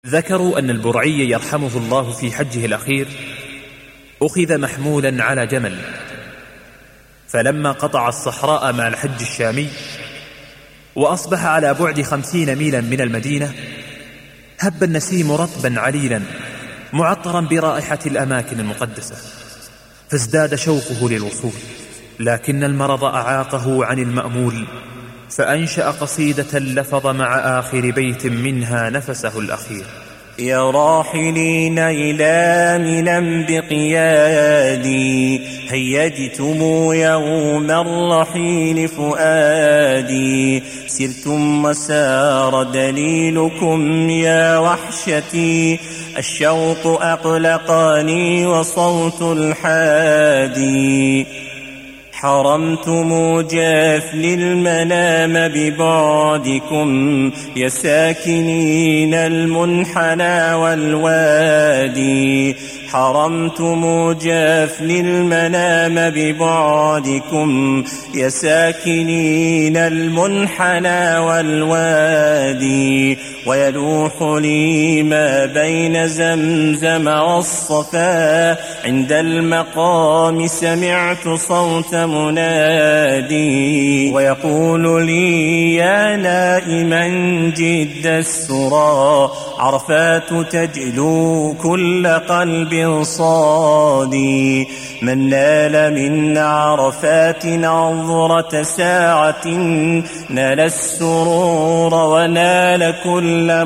ذكروا أن البرعي يرحمه الله في حجه الأخير أخذ محمولا على جمل، فلما قطع الصحراء مع الحج الشامي وأصبح على بعد 50 ميلا من المدينة، هب النسيم رطبا عليلا معطرا برائحة الأماكن المقدسة، فازداد شوقه للوصول، لكن المرض أعاقه عن المأمول، فأنشأ قصيدة لفظ مع آخر بيت منها نفسه الأخير: يا راحلين إلى منى بقيادي، هيجتم يوم الرحيل فؤادي، سرتم وسار دليلكم يا وحشتي، الشوق أقلقني وصوت الحادي، حرمتم جفل المنام ببعدكم يا ساكنين المنحنى والوادي، حرمتم جفل المنام ببعدكم يا ساكنين المنحنى والوادي، ويلوح لي ما بين زمزم والصفا، عند المقام سمعت صوت منادي، ويقول لي يا نائما جد السرى، عرفات تجلو كل قلب صادي، من نال من عرفات نظرة ساعة نال السرور ونال كل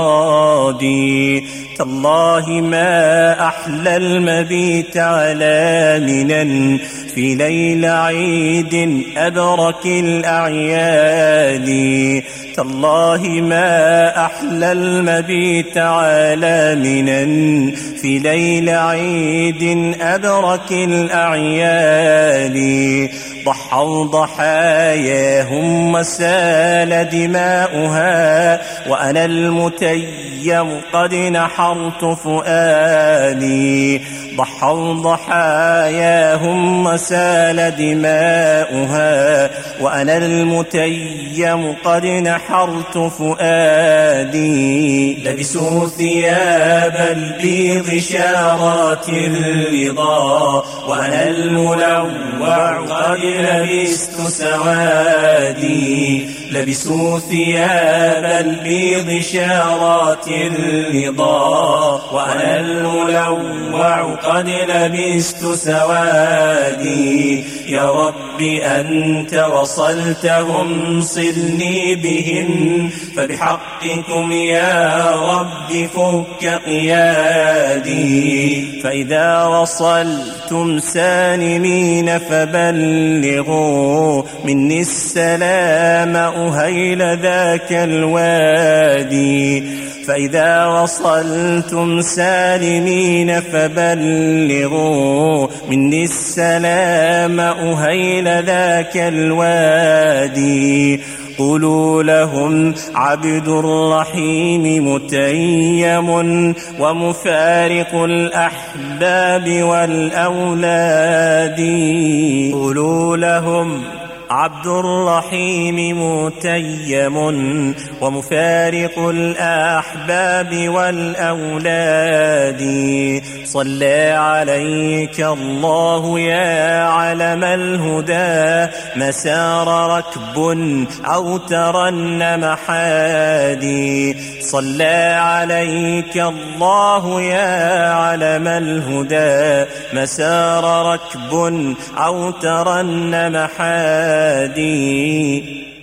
مرادي، تالله ما أحلى المبيت على منى في ليل عيد أبرك الأعياد، تالله ما أحلى المبيت على منى في ليل عيد أبرك الأعياد، ضحوا ضحاياهم وسال دماؤها، وأنا المتيم قد نحرت فؤادي، ضحوا ضحاياهم وسال دماؤها، وأنا المتيم قد نحرت فؤادي، لبسوا ثياب البيض شارات الرضا، وأنا الملوع قد لبست سوادي، لبسوا ثياب البيض شارات الرضا، وأنا الملوع قد لبست سوادي، يا رب أنت وصلتهم صلني بهم، فبحقكم يا رب فك قيادي، فإذا وصلتم سالمين فبلغوا مني السلام أهيل ذاك الوادي، فإذا وصلتم سالمين فبلغوا مني السلام أهيل ذاك الوادي، قولوا لهم عبد الرحيم متيم ومفارق الأحباب والأولاد، قولوا لهم عبد الرحيم متيم ومفارق الأحباب والأولاد، صلى عليك الله يا علم الهدى، مسار ركب أو ترنم حادي، صلى عليك الله يا علم الهدى، مسار ركب أو ترنم حادي.